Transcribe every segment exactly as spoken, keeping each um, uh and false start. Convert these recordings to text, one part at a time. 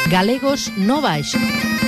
Galegos no Baixo.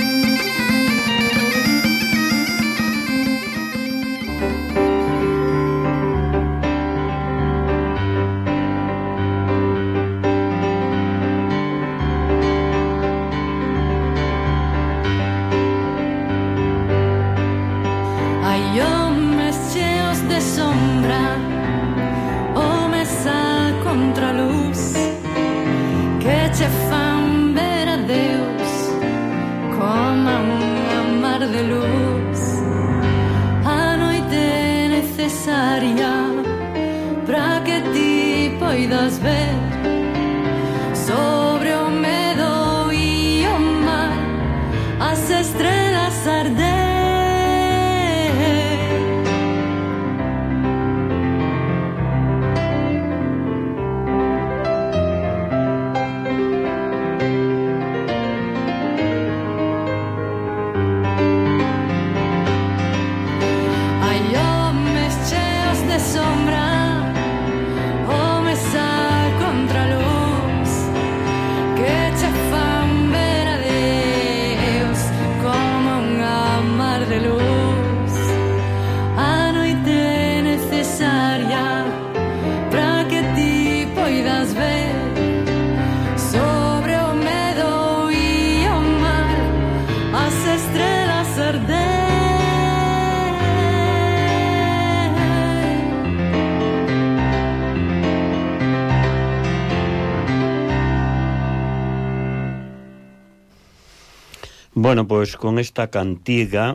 Bueno, pois con esta cantiga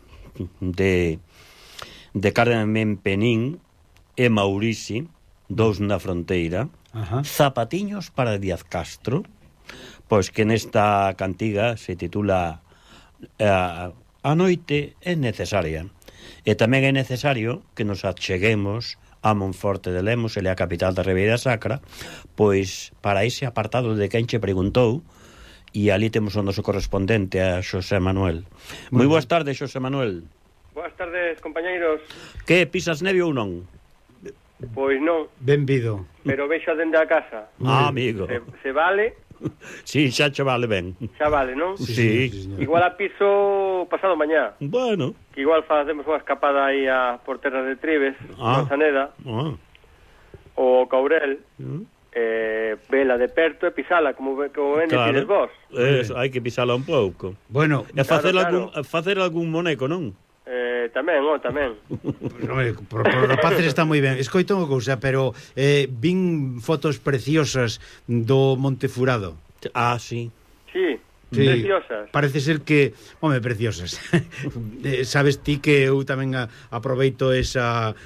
de de Carmen Penín e Maurici, dous na fronteira, Ajá. Zapatiños para Díaz Castro, pois que nesta cantiga se titula a, a noite é necesaria. E tamén é necesario que nos acheguemos a Monforte de Lemos, ele é a capital da Ribeira Sacra, pois para ese apartado de quen che preguntou. E ali temos o noso correspondente, a Xosé Manuel. Moi boas tardes, Xosé Manuel. Boas tardes, compañeiros. Que, pisas neve ou non? Pois non. Benvido. Pero vexo dende a casa. Ah, amigo. Se, se vale? Sí, xa che vale ben. Xa vale, non? Sí. sí. sí igual a piso pasado mañá. Bueno. Que igual facemos unha escapada aí a por terras de Tribes, ah. Manzaneda, ah. o Caurel. Ah. Eh, vela de perto e pisala como, como ven claro. Decides vos es, hai que pisala un pouco bueno, e facer, claro, algún, claro. facer algún moneco, non? Eh, tamén, oh, tamén no, por, por rapaces está moi ben escoito unha cousa, pero eh, vin fotos preciosas do Monte Furado. Ah, sí Sí, sí, preciosas. Parece ser que, home, preciosas. eh, sabes ti que eu tamén a, aproveito esa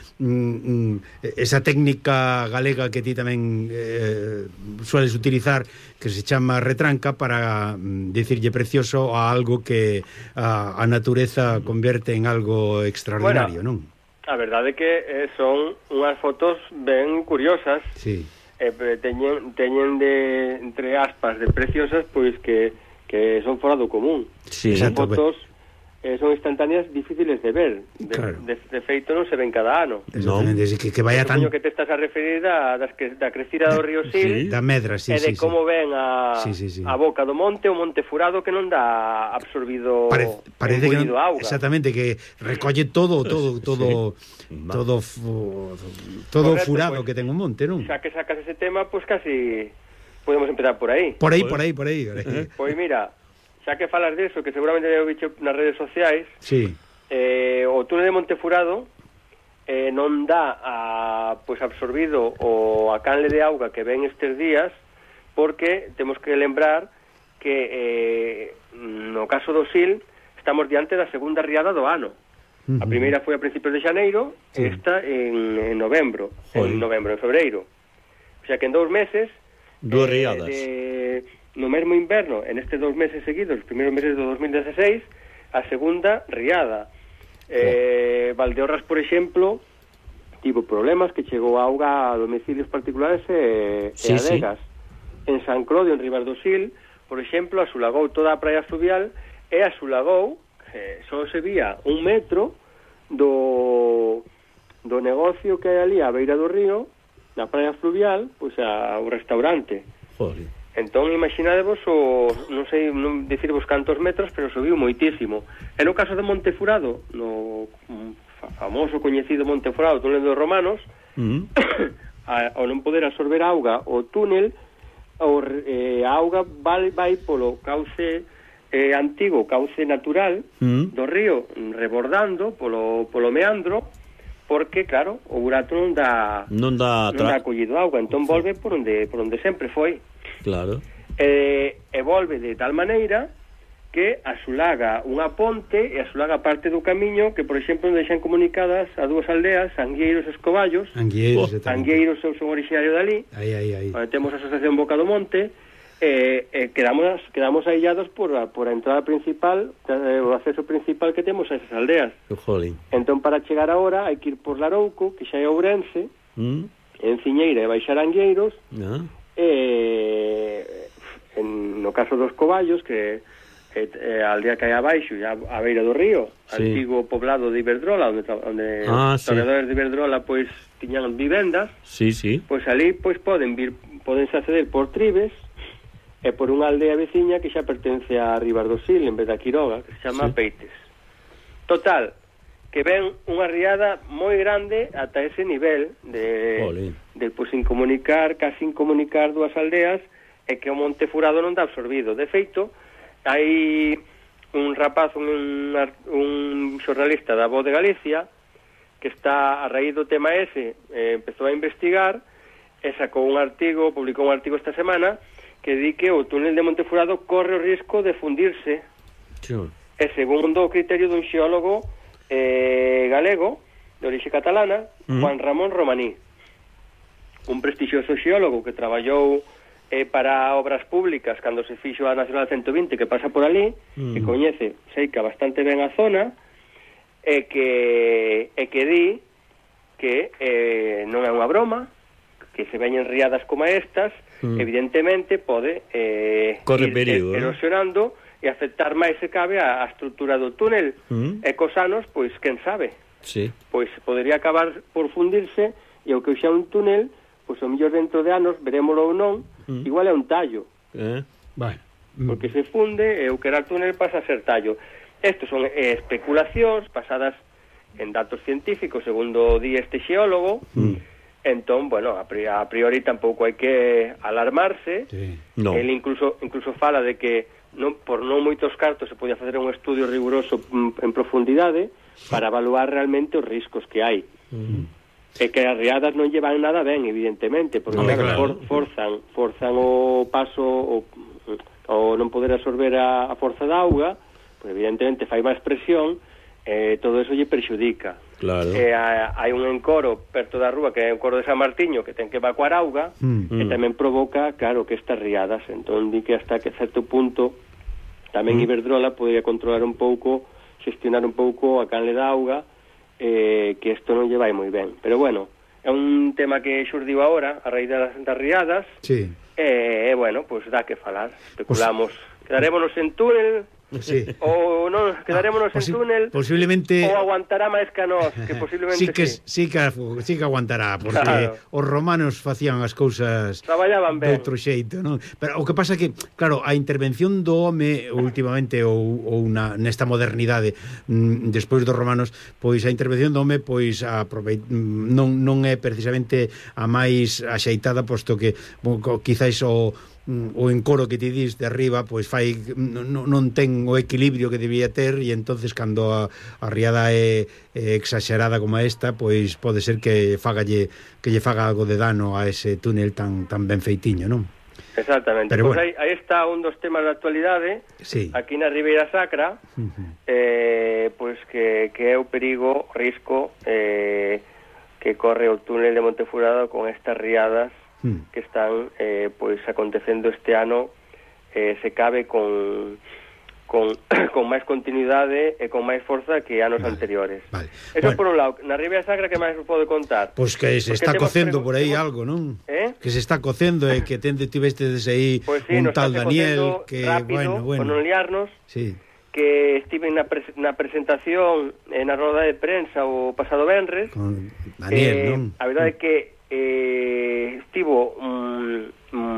mm, esa técnica galega que ti tamén eh, sueles utilizar, que se chama retranca, para mm, dicirlle precioso a algo que a, a natureza converte en algo extraordinario, bueno, non? A verdade é que eh, son unhas fotos ben curiosas. Sí. Eh, teñen, teñen de, entre aspas, de preciosas, pois que que son fora do común. Sí, As fotos eh, son instantáneas difíciles de ver. De, claro. de, de feito non se ven cada ano. Exactamente, no. que, que vaya tan... que te estás a referir da, das que, da crecida do río Sil, sí. da medra, sí, e de sí, como sí. ven a, sí, sí, sí. a boca do monte, o Monte Furado, que non dá absorbido Pare, parece que non, auga. Exactamente, que recolle todo, todo, todo, sí. todo, todo, todo Correcto, furado pues, que ten un monte, non? Xa que sacas ese tema, pois pues casi podemos empezar por aí. Por aí, por aí, por aí. Pois pues mira, xa que falas de eso, que seguramente debe bicho nas redes sociais, sí. eh, o túnel de Monte Furado eh, non dá a, pues, absorbido o a canle de auga que ven estes días, porque temos que lembrar que eh, no caso do Sil estamos diante da segunda riada do ano. Uh-huh. A primeira foi a principios de xaneiro, sí. Esta en, en novembro, Joder. en novembro, en febreiro. O sea que en dous meses Duas eh, riadas de, no mesmo inverno, en estes dous meses seguidos, os primeiros meses do dos mil dezaseis, a segunda riada. Eh, Valdeorras, por exemplo, tivo problemas que chegou a auga a domicilios particulares e, sí, e adegas. Sí. En San Clodio, en Ribas do Sil, por exemplo, asulagou toda a praia fluvial e asulagou, eh, só se vía un metro do, do negocio que hai ali á beira do río, na praia fluvial, pois a, o restaurante. Joder. Entón, imaginadevos o, non sei non dicirvos cantos metros, pero subiu moitísimo. E no caso de Montefurado, no famoso coñecido Montefurado, túnel dos romanos, mm. a, ao non poder absorber auga o túnel, o, eh, a auga vai, vai polo cauce eh, antigo, cauce natural mm. do río, rebordando polo, polo meandro, porque, claro, o burato non dá non dá, non dá acollido auga, entón volve por onde, por onde sempre foi. Claro. E, e volve de tal maneira que asulaga unha ponte e asulaga parte do camiño que, por exemplo, deixan comunicadas a dúas aldeas, Angueiros e Escoballos. Angueiros, oh. Angueiros eu son originario dali. Aí, aí, aí. Onde temos a Asociación Boca do Monte. E, e quedamos, quedamos aillados por a, por a entrada principal, o acceso principal que temos a esas aldeas. Jolín. Entón, para chegar agora, hai que ir por Larouco, que xa é Ourense, mm. en Ciñeira e baixar Angueiros, ah. e en, no caso dos Coballos, que é, é a aldea que hai abaixo, a, a beira do río, sí. Antigo poblado de Iberdrola, onde, onde ah, os traballadores sí. de Iberdrola pois tiñan vivendas, sí, sí. pois ali pois poden vir, podense acceder por Tribes e por unha aldea veciña que xa pertence a Ribas do Sil, en vez da Quiroga, que se chama sí. Peites. Total, que ven unha riada moi grande ata ese nivel de, de pois, incomunicar, casi incomunicar dúas aldeas, e que o Montefurado non dá absorbido. De feito, hai un rapaz, un, un xornalista da Voz de Galicia, que está a raíz do tema ese, eh, empezou a investigar, e sacou un artigo, publicou un artigo esta semana, que di que o túnel de Montefurado corre o risco de fundirse. Sure. E segundo o criterio dun xeólogo eh, galego, de orixe catalana, mm. Juan Ramón Romaní, un prestixioso xeólogo que traballou eh, para obras públicas cando se fixo a Nacional ciento vinte, que pasa por ali, mm. que coñece, sei que bastante ben a zona, e que, e que di que eh, non é unha broma, que se veñen riadas como estas, mm. evidentemente pode eh, ir perigo, eh, erosionando e afectar máis se cabe a, a estrutura do túnel, mm. e cos anos, pois, quen sabe? Sí. Pois podería acabar por fundirse, e o que xa un túnel, pois o mellor dentro de anos, verémolo ou non, mm. igual é un tallo. Eh, bueno. Porque se funde e o que era túnel pasa a ser tallo. Estos son eh, especulacións basadas en datos científicos, segundo di este xeólogo. Mm. Entón, bueno, a priori, a priori tampouco hai que alarmarse. Sí. No. El incluso incluso fala de que non, por non moitos cartos se podía facer un estudio riguroso mm, en profundidade para evaluar realmente os riscos que hai. Mm. E que as riadas non llevan nada ben, evidentemente, porque no, claro, for, forzan forzan o paso o, o non poder absorber a, a forza da auga, pues evidentemente fai máis presión, eh, todo eso lle perxudica. Claro. Eh, hai un encoro perto da rúa, que é o encoro de San Martiño, que ten que evacuar auga, mm. e tamén provoca, claro, que estas riadas. Entón, di que hasta que certo punto tamén mm. Iberdrola podría controlar un pouco, xestionar un pouco a canle da auga, eh, que isto non lle vai moi ben. Pero bueno, é un tema que xurdiu agora, a raíz das, das riadas, sí. e, eh, bueno, pois pues dá que falar. Especulamos. Pues... Quedarémonos en túnel... Sí. O non, quedarémonos ah, en túnel, posiblemente, ou aguantará máis que nós, que posiblemente sí que, sí. sí, que, sí que aguantará, porque claro, os romanos facían as cousas traballaban ben de outro xeito, non? Pero o que pasa que, claro, a intervención do home últimamente ou, ou na, nesta modernidade mm, despois dos romanos, pois a intervención do home pois aprove... non, non é precisamente a máis axeitada, posto que bo, quizáis o o encoro que te dis de arriba pois fai non, non ten o equilibrio que debía ter, e entonces cando a, a riada é, é exagerada como esta, pois pode ser que fagalle que lle faga algo de dano a ese túnel tan tan ben feitiño, non? Exactamente. Pero pois bueno, aí, aí está un dos temas da actualidade, sí, aquí na Ribeira Sacra, uh-huh, eh, pois que, que é o perigo, o risco eh, que corre o túnel de Montefurado con estas riadas que están eh, pois acontecendo este ano, eh, se cabe con con, con máis continuidade e con máis forza que anos vale, anteriores. Vale. Eso bueno, por un lado. Na Ribeira Sacra, que máis pode contar? Pois que se Porque está cocendo por aí algo, non? ¿Eh? Que se está cocendo e que tende tivestes aí pues sí, un tal Daniel que, rápido, bueno, bueno, con non liarnos, sí, que estive na, pres na presentación eh, na roda de prensa o pasado venres con Daniel, eh, non? A verdade é que eh, estivo mm, mm,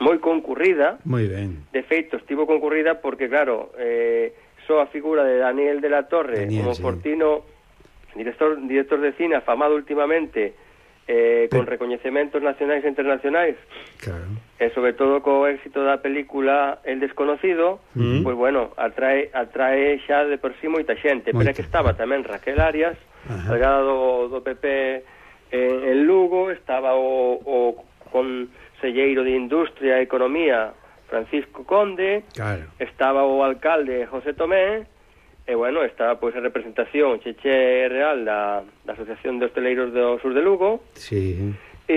moi concurrida. Moi ben. De feito, estivo concurrida porque, claro, eh, só a figura de Daniel de la Torre, Daniel, como sí. Fortino, director, director de cine, afamado últimamente, eh, con recoñecementos nacionais e internacionais, claro. E sobre todo co éxito da película El Desconocido, mm. pois pues, bueno, atrae, atrae xa de por sí moita xente. Moita. Pero é que estaba tamén Raquel Arias, delegada do, do P P en, en Lugo, estaba o, o conselleiro de Industria e Economía Francisco Conde, claro. Estaba o alcalde José Tomé, e bueno, estaba pois a representación Cheche Real da, da Asociación de Hosteleiros do Sur de Lugo, sí.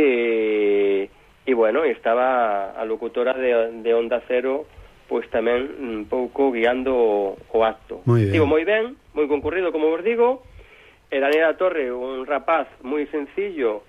e, e bueno, estaba a locutora de, de Onda Cero pois tamén un pouco guiando o, o acto. Moi ben. Digo, moi ben, moi concurrido, como vos digo, e Daniel da Torre, un rapaz moi sencillo,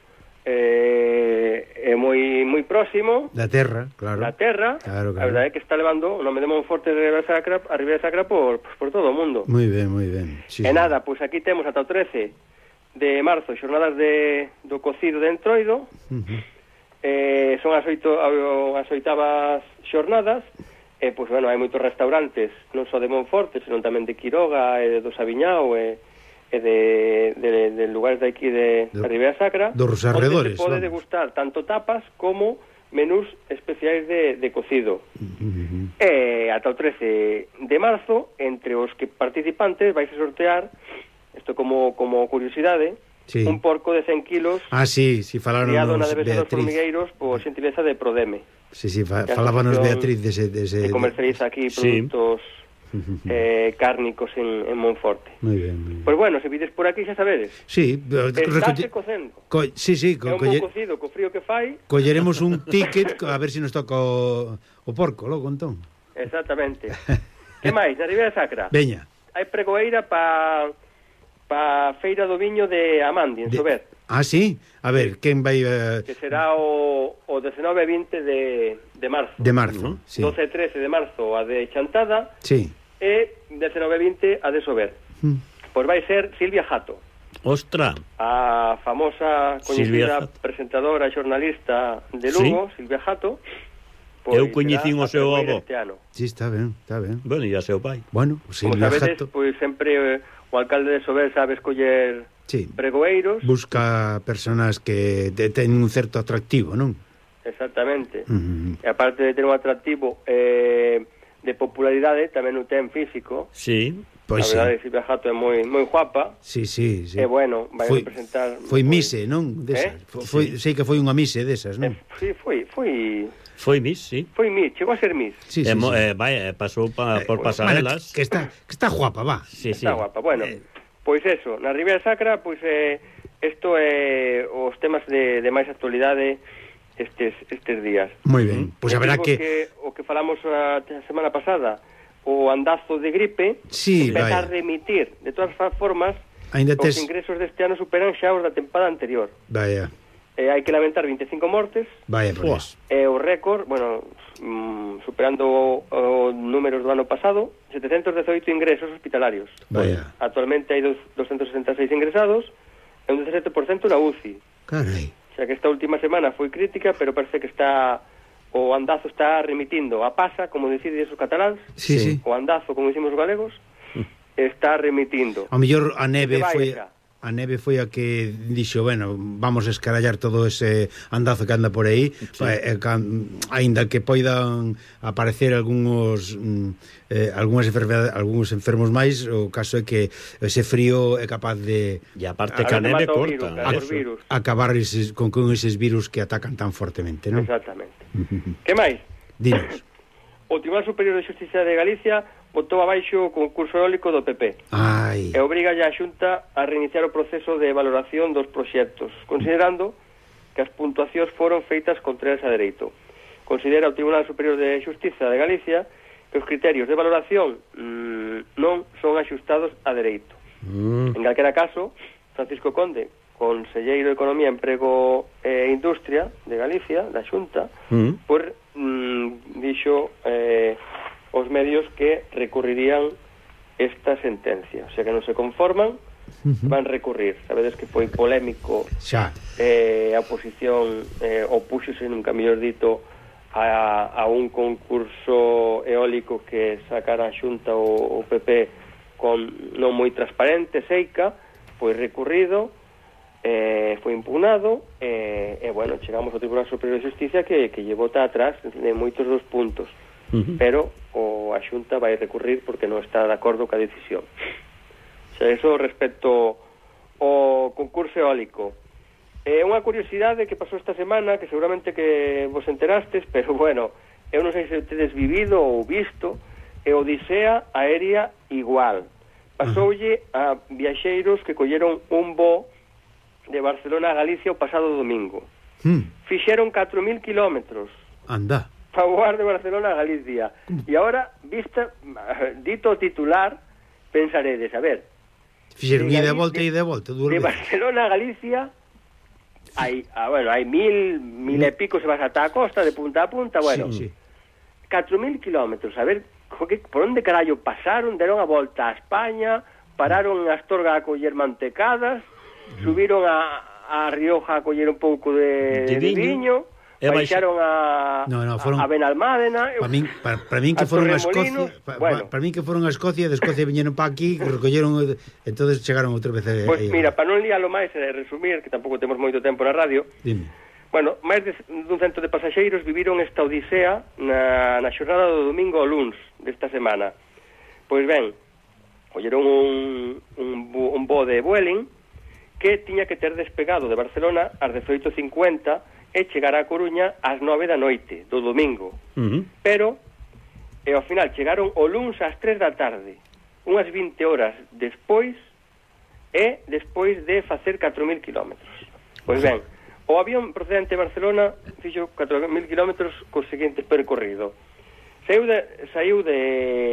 eh, é moi moi próximo da terra, claro. Da terra, claro, claro. A verdade é que está levando o nome de Monforte de Ribera Sacra, a Ribera Sacra por, por todo o mundo. Moi ben, moi ben. Sí, e sí. Nada, pois aquí temos ata o trece de marzo xornadas de, do cocido de Entroido. Uh -huh. eh, son as, oito, as oitavas xornadas. E, pois, bueno, hai moitos restaurantes, non só de Monforte, senón tamén de Quiroga, e do Sabiñao, e e de, de, de lugares de aquí de, de Ribera Sacra, dos arredores, onde se pode degustar tanto tapas como menús especiais de, de cocido. Uh -huh. E ata o trece de marzo, entre os que participantes vais a sortear, isto como, como curiosidade, sí. Un porco de cen kilos, ah, sí, sí, falaron criado na Devesa dos Formigueiros por xentileza de Prodeme. Sí, sí, fa, falábanos Beatriz dese, dese, que comercializa aquí productos... Sí. Eh, cárnicos en, en Monforte. Muy bien, muy bien. Pues bueno, se vides por aquí xa sabedes. Sí, estáse cocendo. Co sí, sí, co é un pouco cocido, co frío que fai. Colleremos un ticket a ver se si nos toca o, o porco, logo entón. Exactamente. Que máis, na Ribera Sacra? Veña. Hai pregoeira pa pa Feira do Viño de Amandi, en de... Sober. Ah, sí? A ver, quen vai... Uh... Que será o, o dezenove e vinte de, de marzo. De marzo, ¿no? Sí. doce e trece de marzo a de Chantada. Sí. E dezenove e vinte a de Sober. Mm. Pois vai ser Silvia Jato. Ostra. A famosa, coñecida presentadora e xornalista de Lugo, ¿sí? Silvia Jato. Pois eu coñecín o seu avó. Sí, está ben, está ben. Bueno, e a seu pai. Bueno, Silvia Jato. Como sabedes, Jato... pois sempre o alcalde de Sober sabe escoller sí. Pregoeiros. Busca personas que ten un certo atractivo, non? Exactamente. Uh -huh. E aparte de ter un atractivo eh, de popularidade, tamén o ten físico. Sí. Pois a verdade, sí. Silvia Jato é moi moi guapa. Sí, sí, sí. E bueno, vai foi, representar... Foi mise, non? Desas. Eh? Foi, sí. Sei que foi unha mise desas, non? Eh, sí, foi... foi... Foi Miss, sí. Foi Miss, chegou a ser Miss. Sí, sí, eh, sí. Eh, vai, pasou pa, eh, por pasarelas. Bueno, que, está, que está guapa, va. Sí, está sí. guapa. Bueno, eh... pois eso, na Ribera Sacra, pois eh, isto é os temas de, de máis actualidade estes estes días. Moi ben. Pois pues haberá que... que o que falamos a semana pasada, o andazo de gripe, sí, empeza a remitir. De todas as formas, ainda tes... os ingresos deste ano superan xa os da tempada anterior. Vaya. Eh, hai que lamentar vinte e cinco mortes. Vaya, pues. E o récord, bueno, mm, superando o, o números do ano pasado, setecientos dezoito ingresos hospitalarios. Vaya. Actualmente hai doscientos sesenta e seis ingresados e un dezasete por cento na U C I. Carai. O sea que esta última semana foi crítica, pero parece que está o andazo está remitindo a pasa, como decides os cataláns. Sí, sí. O andazo, como dicimos os galegos, está remitindo. A mellor a neve foi... A neve foi a que dixo, bueno, vamos a escarallar todo ese andazo que anda por aí, sí. eh, can, ainda que poidan aparecer algúns eh, algúns enfermedades, algúns enfermos máis, o caso é que ese frío é capaz de... E aparte que a neve corta. Virus, a, acabar eses, con, con eses virus que atacan tan fortemente, non? Exactamente. Que máis? Dinos. O Tribunal Superior de Xustiza de Galicia botou abaixo o concurso eólico do P P. Ai. E obriga a Xunta a reiniciar o proceso de valoración dos proxectos, considerando que as puntuacións foron feitas contrarias a dereito. Considera o Tribunal Superior de Xustiza de Galicia que os criterios de valoración mmm, non son axustados a dereito. Mm. En calquera caso, Francisco Conde, conselleiro de Economía, Emprego e Industria de Galicia, da Xunta, mm. por mm, dixo eh, os medios que recurrirían esta sentencia. O sea, que non se conforman, uh-huh. van recurrir. Sabedes que foi polémico xa. Eh, a oposición eh, opúxose, nunca mellor dito, a, a un concurso eólico que sacara a Xunta o, o P P con non moi transparente, seica, pois recurrido, eh, foi impugnado, e, eh, eh, bueno, chegamos ao Tribunal Superior de Justicia que, que lle vota atrás de moitos dos puntos, uh-huh. pero o a Xunta vai recurrir porque non está de acordo ca decisión. O sea, eso respecto ao concurso eólico. É eh, unha curiosidade que pasou esta semana, que seguramente que vos enterastes, pero bueno, eu non sei se tedes vivido ou visto, e Odisea Aérea Igual. Pasoulle a viaxeiros que colleron un voo de Barcelona a Galicia o pasado domingo. Hmm. Fixeron catro mil kilómetros. Anda. Para voar de Barcelona a Galicia. E agora, vista, dito titular, pensaredes, a ver... Fixeron ida e volta, ida e volta. De Barcelona a Galicia... Hai, ah, bueno, hai mil, mil e pico se vas ata a costa, de punta a punta, bueno... Sí, sí. catro mil kilómetros, a ver... por onde carallo pasaron, deron a volta a España, pararon en Astorga a coller mantecadas, mm. subiron a, a Rioja a coller un pouco de, de, de viño, baixaron a, no, no, fueron, a Benalmádena. Para min, para, para min que foron a Escocia, para, bueno. para min que foron a Escocia, de Escocia viñeron para aquí, recolleron, entonces chegaron outra vez a, Pois pues mira, para non lialo máis e resumir, que tampouco temos moito tempo na radio. Dime. Bueno, máis de, dun cento de pasaxeiros viviron esta odisea na, na xornada do domingo ao luns desta semana. Pois ben, colleron un, un, un voo de Vueling que tiña que ter despegado de Barcelona ás dezoito cincuenta e chegar a Coruña ás nove da noite do domingo. Uh-huh. Pero, e ao final, chegaron o luns ás tres da tarde, unhas vinte horas despois, e despois de facer catro mil kilómetros. Pois ben, o avión procedente de Barcelona fixo catro mil kilómetros co seguinte percorrido. Saiu de, saiu de,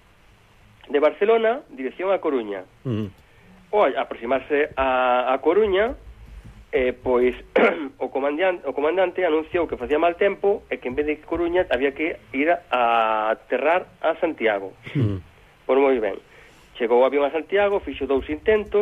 de Barcelona, dirección a Coruña. Uh-huh. O aproximarse a, a Coruña, eh, pois o comandante, o comandante anunciou que facía mal tempo e que en vez de Coruña había que ir a aterrar a Santiago. Uh-huh. Por moi ben. Chegou o avión a Santiago, fixo dous intentos,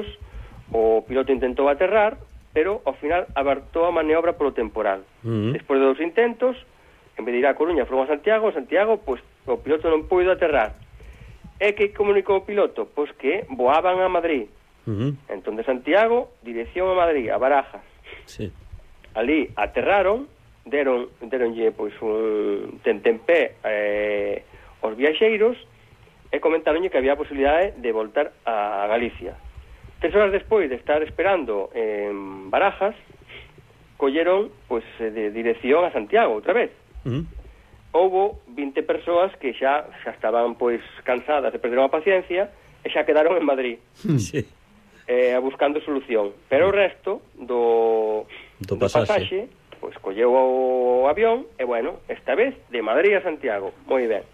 o piloto intentou aterrar, pero ao final abartou a maniobra polo temporal. Uh-huh. Despois de dous intentos, en vez de ir a Coruña, foron a Santiago, Santiago, pois o piloto non puido aterrar. E que comunicou o piloto? Pois que voaban a Madrid. Uh-huh. Entón de Santiago, dirección a Madrid, a Barajas. Sí. Ali aterraron, deron, deronlle pois un tentempé eh, aos viaxeiros e comentaronlle que había a posibilidade de voltar a Galicia. Tres horas despois de estar esperando en Barajas, colleron pois de dirección a Santiago outra vez. Uh-huh. Houbo vinte persoas que xa xa estaban pois cansadas e perderon a paciencia e xa quedaron en Madrid. Sí. Eh, buscando solución, pero o resto do, do, do pasaxe pois colleu o avión e bueno, esta vez de Madrid a Santiago, moi ben.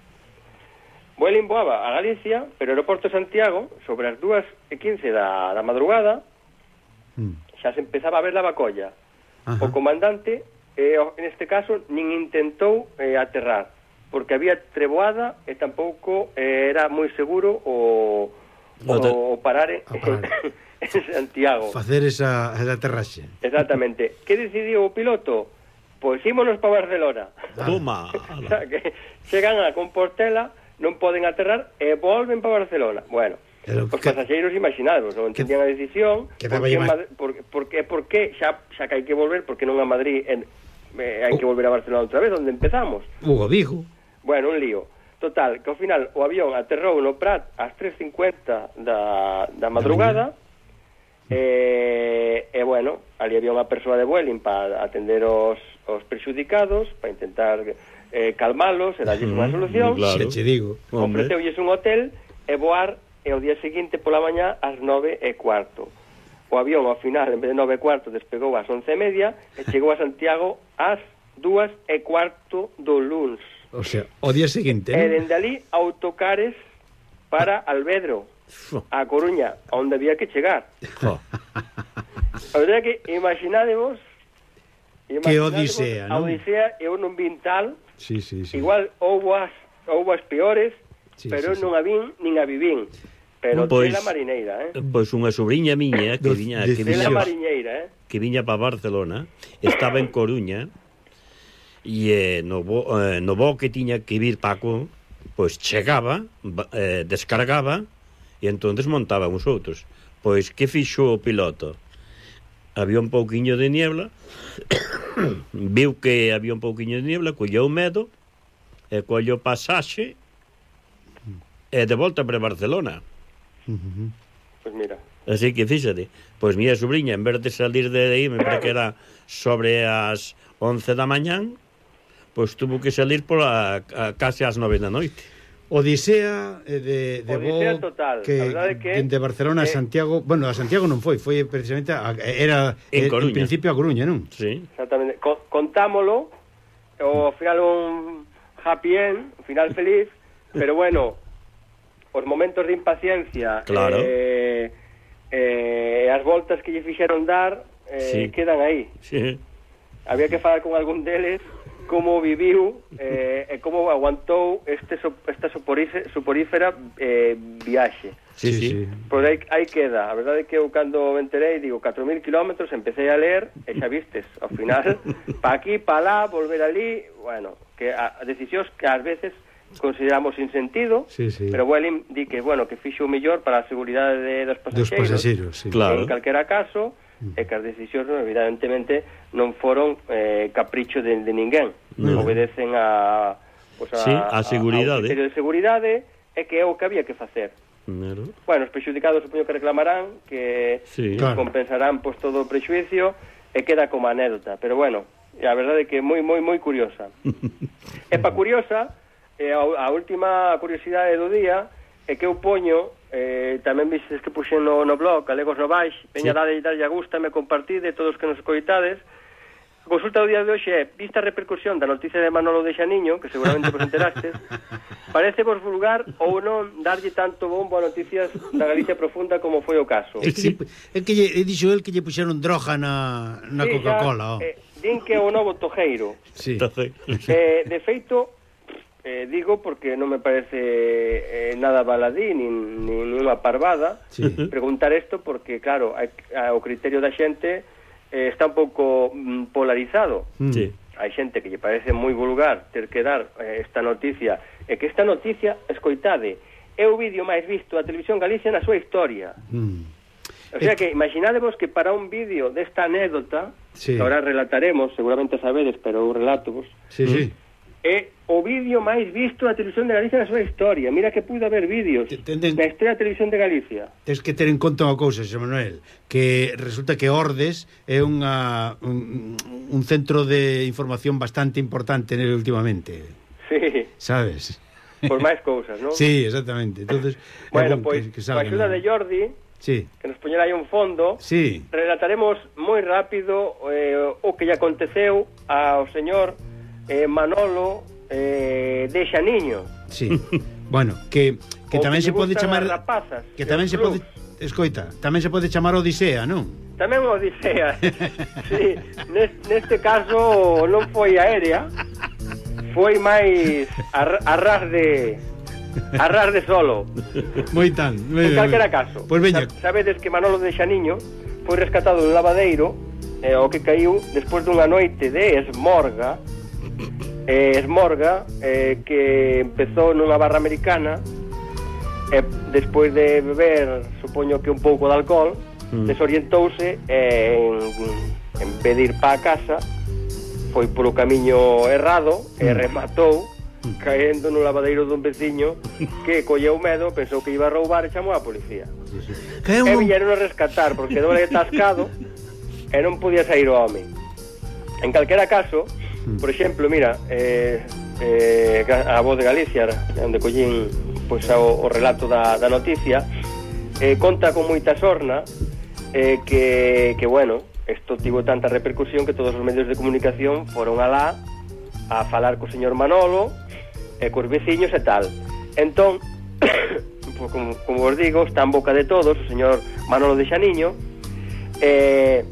Vueling voaba a Galicia, pero o aeroporto de Santiago sobre as dúas e quince da, da madrugada mm. xa se empezaba a ver la bacolla. Ajá. O comandante eh, en este caso nin intentou eh, aterrar porque había treboada e tampouco eh, era moi seguro o o parar en, en Santiago. Facer esa, esa aterraxe. Exactamente. Que decidiu o piloto? Pois ímonos para Barcelona. Toma. O sea, que chegan a Compostela, non poden aterrar e volven para Barcelona. Bueno, pero os que, pasaxeiros imaginados, non entendían a decisión, porque, más... porque, porque, porque xa, xa que hai que volver, porque non a Madrid en, eh, hai uh. que volver a Barcelona outra vez, onde empezamos. Hugo Vigo. Bueno, un lío. Total, que ao final o avión aterrou no Prat ás tres cincuenta da, da madrugada e, e, bueno, ali había unha persoa de Vueling para atender os, os prexudicados, para intentar eh, calmalos e darlles unha solución. Claro, che digo. Ofreceulles un hotel e voar e o día seguinte pola mañá ás nove e cuarto. O avión ao final, en vez de nove e cuarto, despegou ás once e media e chegou a Santiago ás dúas e cuarto do luns. O sea, o día seguinte, ¿no? E dende ali, autocares para Alvedro, a Coruña, onde había que chegar. O sea que, imaginadevos, que odisea, non? A odisea é un vintal, sí, sí, sí. Igual houbo as, houbo as peores, sí, pero sí, non sí. A vin, nin a vivín. Pero pois, tela marineira, eh? Pois unha sobrinha miña, que viña, que viña, mariñeira, eh? que viña para Barcelona, estaba en Coruña, e eh, no, bo, eh, no bo que tiña que vir Paco, pois chegaba, eh, descargaba e entón desmontaba uns outros. Pois que fixo o piloto? Había un pouquiño de niebla, viu que había un pouquiño de niebla, colleu medo e colleu pasaxe e de volta para Barcelona. Uh-huh. Pois mira. Así que fíxate, pois miña sobrinha, en vez de salir de aí, me parece que era sobre as once da mañán, pois tuvo que salir por a, a case ás nove da noite. Odisea eh, de, de Odisea bo total. Que, que de Barcelona eh, a Santiago, bueno, a Santiago non foi, foi precisamente a, era en, eh, en principio a Coruña, non? Sí. Exactamente. Co contámolo, o final un happy end, un final feliz, pero bueno, os momentos de impaciencia, claro. eh, eh, as voltas que lle fixeron dar eh, sí. quedan aí. Sí. Había que falar con algún deles como viviu eh, e como aguantou este so, esta soporífera eh, viaxe. Sí, sí. sí. Pois aí, aí queda. A verdade é que eu cando me enterei, digo, catro mil kilómetros, empecé a ler e xa vistes, ao final, pa aquí, pa lá, volver ali, bueno, que a, a decisións que ás veces consideramos sin sentido, sí, sí. pero Welling di que, bueno, que fixo o mellor para a seguridade de, dos pasaxeiros, dos pasaxeiros sí. Claro. En calquera caso, e que as decisións, evidentemente, non foron eh, capricho de, de ninguén. No. Obedecen a, pues, a, sí, a seguridade. A, a criterio de seguridade, e que é o que había que facer. Claro. Bueno, os prexudicados supoño que reclamarán, que sí. claro. compensarán pues, todo o prexuicio, e queda como anécdota. Pero bueno, a verdade é que é moi, moi, moi curiosa. E pa curiosa, eh, a, a última curiosidade do día é que eu poño, eh, tamén vistes que puxen no, no blog, Galegos Novais, veña sí. dade e dalle a gusta, me compartide, todos que nos coitades. A consulta do día de hoxe é, vista a repercusión da noticia de Manolo de Xaniño, que seguramente vos enterastes, parece vos vulgar ou non darlle tanto bombo a noticias da Galicia profunda como foi o caso. É que, é que lle, é dixo el que lle puxeron droga na, na sí, Coca-Cola. Oh. Eh, din que é o novo tojeiro. Sí. Eh, de feito, eh, digo porque non me parece eh, nada baladí nin, nin unha parvada sí. preguntar isto porque, claro, a, a, o criterio da xente eh, está un pouco mm, polarizado. Sí. Hai xente que lle parece moi vulgar ter que dar eh, esta noticia, e que esta noticia, escoitade, é o vídeo máis visto da Televisión Galicia na súa historia. Mm. O sea que, imaginadevos que para un vídeo desta anécdota, sí. que ahora relataremos, seguramente sabedes, pero eu relato vos, sí, sí. é o vídeo máis visto da Televisión de Galicia na súa historia. Mira que puido haber vídeos da estrela da Televisión de Galicia. Tens que ter en conta unha cousa, Xosé Manuel, que resulta que Ordes é unha, un, un centro de información bastante importante nele últimamente. Sí. Sabes? Por máis cousas, non? Sí, exactamente. Entonces, bueno, pois, pues, coa axuda de Jordi, sí. que nos poñera aí un fondo, sí. relataremos moi rápido eh, o que lle aconteceu ao señor eh, Manolo eh, de Xaniño. Sí. Bueno, que, que tamén que se pode chamar rapazas, que tamén se pode, escoita, tamén se pode chamar Odisea, non? Tamén Odisea. Sí, neste, neste caso non foi aérea, foi máis a, a ras de a ras de solo. Moi tan. En calquera caso. Pois pues veña. Sabedes que Manolo de Xaniño foi rescatado dun lavadeiro eh, o que caiu despois dunha noite de esmorga. Eh, esmorga eh, que empezou nunha barra americana e eh, despois de beber supoño que un pouco de alcohol mm. desorientouse eh, en, en vez de ir para a casa foi polo camiño errado mm. e rematou mm. caendo no lavadeiro dun veciño que colleu medo, pensou que iba a roubar e chamou a policía. Sí, sí. E viñeron a rescatar porque doble tascado e non podía sair o home. En calquera caso, por exemplo, mira, eh, eh, a Voz de Galicia, onde collín pois, o, o relato da, da noticia, eh, conta con moita sorna eh, que, que, bueno, isto tivo tanta repercusión que todos os medios de comunicación foron alá a falar co señor Manolo e cos veciños e tal. Entón, como, como vos digo, está en boca de todos o señor Manolo de Xaniño, eh,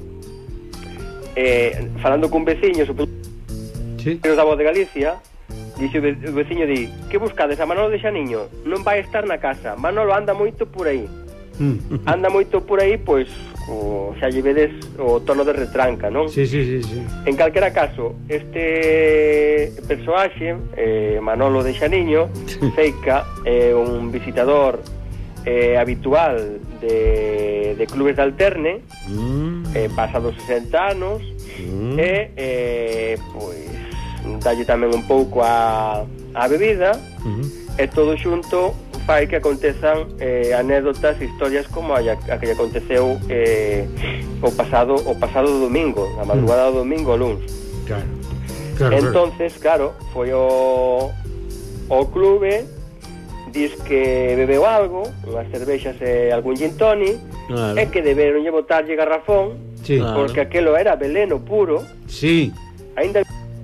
eh, falando cun veciño, supoño, sí. da Voz de Galicia, dixe o veciño di, que buscades a Manolo de Xaniño? Non vai estar na casa, Manolo anda moito por aí. Mm. Anda moito por aí, pois o, xa lle vedes o tono de retranca, non? Sí, sí, sí, sí. En calquera caso, este este persoaxe, eh, Manolo de Xaniño, Seica, é eh, un visitador eh, habitual de, de clubes de alterne, mm. eh, pasa dos sesenta anos, mm. e eh, pois dalle tamén un pouco a, a bebida, mm. e todo xunto fai que acontezan eh, anécdotas, historias como a, a que aconteceu eh, o pasado o pasado domingo, a madrugada do domingo ao luns. Claro. Claro, entonces, claro, foi o o clube, dis que bebeu algo, unhas cervexas e algún gin tonic, claro. E que deberonlle botarlle garrafón, sí, porque claro. Aquelo era veleno puro. Sí. Ainda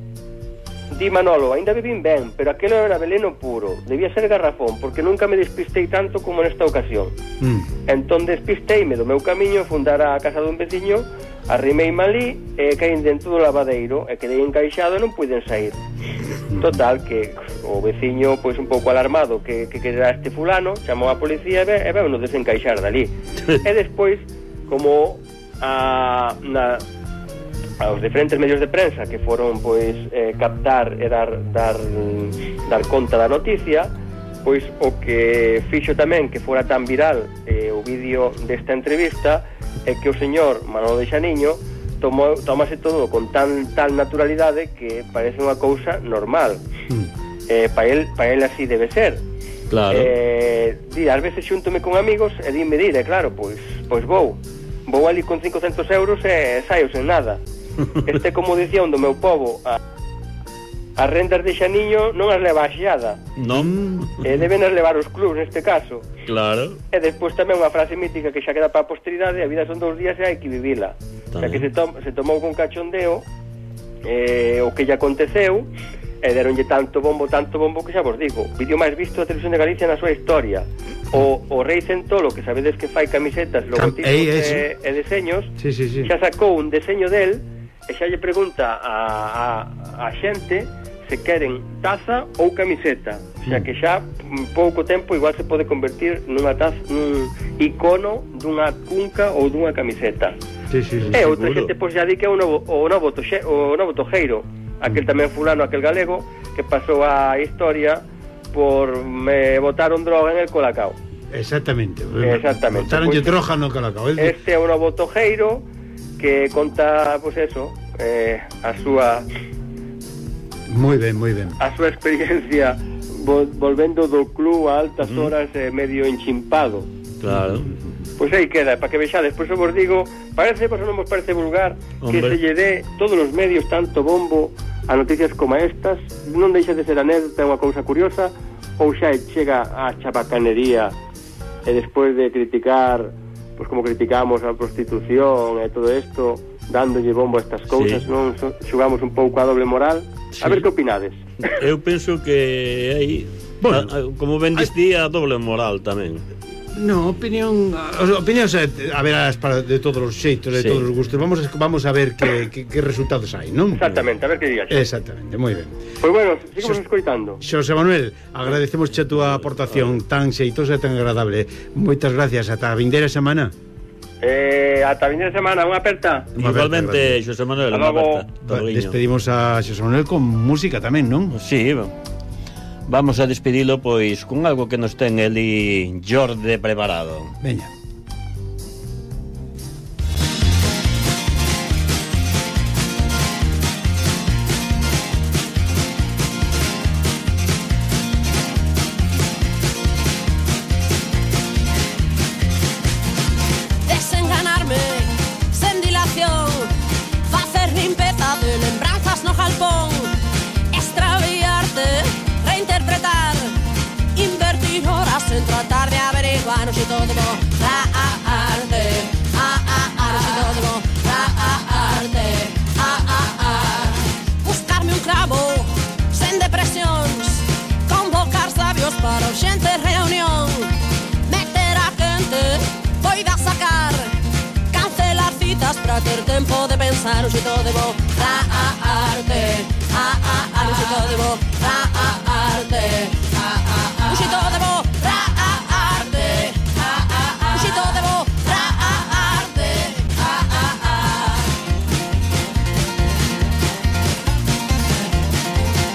di Manolo, ainda bebín ben, pero aquelo era veleno puro, debía ser garrafón, porque nunca me despistei tanto como nesta ocasión. Mm. Entón despisteime do meu camiño, fundar a casa dun veciño, arrimei malí e caín dentro do lavadeiro e quedei encaixado e non puiden sair. Total, que o veciño, pois un pouco alarmado, que, que, que era este fulano, chamou a policía e veu nos desencaixar dali. E despois, como a... na aos diferentes medios de prensa que foron pois eh, captar e dar, dar dar conta da noticia, pois o que fixo tamén que fora tan viral eh, o vídeo desta entrevista é que o señor Manolo de Xaniño tomou, tomase todo con tan tal naturalidade que parece unha cousa normal. Mm. eh, para el, pa el así debe ser. Claro. Eh, di, ás veces xúntome con amigos e dime, dire, claro, pois, pois vou vou ali con cincocentos euros e saio sen nada. Este, como dicía un do meu povo, a, as rendas de Xaniño non as leva a xeada, non, e deben as levar os clubs neste caso. Claro. E despois tamén unha frase mítica que xa queda para a posteridade: a vida son dous días e hai que vivila. O sea, que se, tom, se tomou con cachondeo eh, o que lle aconteceu, e deronlle tanto bombo, tanto bombo, que xa vos digo, o vídeo máis visto da Televisión de Galicia na súa historia. O, o Rei Centolo, que sabedes que fai camisetas, logotipos e, e deseños, sí, sí, sí. Xa sacou un deseño del e xa lle pregunta a, a, a xente se queren taza ou camiseta. O sea, que xa en pouco tempo igual se pode convertir nunha taza, nun icono dunha cunca ou dunha camiseta. Sí, sí, sí, e outra xente pois xa di que é o novo, o novo, toxe, o novo tojeiro, aquel tamén fulano, aquel galego que pasou a historia por me botaron droga en el Colacao. Exactamente. Exactamente. Botaronlle pues, droga no Colacao. El... Este é o novo tojeiro que conta, pois pues eso, eh, a súa moi ben, moi ben a súa experiencia vol volvendo do club a altas mm. horas eh, medio enchimpado. Claro. Pois pues aí queda, para que vexades. Pois pues eu vos digo, parece, pois pues non vos parece vulgar, hombre, que se lle dé todos os medios tanto bombo a noticias como estas. Non deixa de ser anécdota, unha cousa curiosa, ou xa chega a chabacanería e despois de criticar, pois como criticamos a prostitución e todo isto, dándolle bombo a estas cousas, sí, non xugamos un pouco a doble moral. Sí. A ver que opinades. Eu penso que aí, bueno, a, a, como ben distía, a doble moral tamén. No, opinión, opinión a ver as para de todos os xeitos, de sí, todos os gustos. Vamos a, vamos a ver que, que, que resultados hai, non? Exactamente, a ver que digas. Exactamente, moi ben. Pois pues bueno, seguimos escoitando. Xosé Manuel, agradecemos a túa aportación tan xeitosa e tan agradable. Moitas gracias, ata a vindeira semana. Eh, ata a vindeira semana, unha aperta. Igualmente, Xosé Manuel, unha aperta. Despedimos a Xosé Manuel con música tamén, non? Sí, vamos a despedilo pois con algo que nos ten eli Jorde preparado. Veña. Desenganarme sen dilación, facer limpeza de lembranzas no jalpón, extraviarte, reinterpretar, invertir horas en tratar de averiguar si todo debo arte, a a a si todo debo arte, a a a buscarme un clavo sen depresións, convocar sabios para urgente reunión, meter a gente, poida sacar, cancelar citas para ter tempo de pensar si todo debo arte, a a a si todo debo arte, a a a si todo debo arte, a a a si todo debo arte, a a a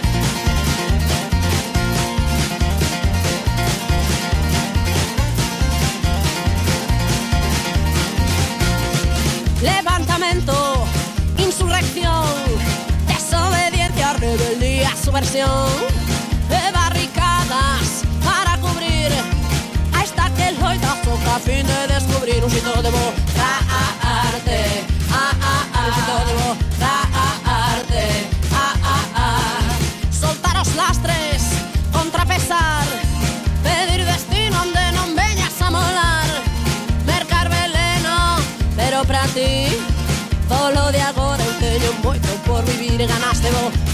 subversión de barricadas para cubrir a esta que loitazo a fin de descubrir un sitio de borrarte, ah, ah, ah, un sitio de borrarte, ah, ah, ah. Soltar os lastres, contrapesar, pedir destino onde non veñas a molar, mercar veleno, pero pra ti polo de agora eu teño moito por vivir, ganaste vos.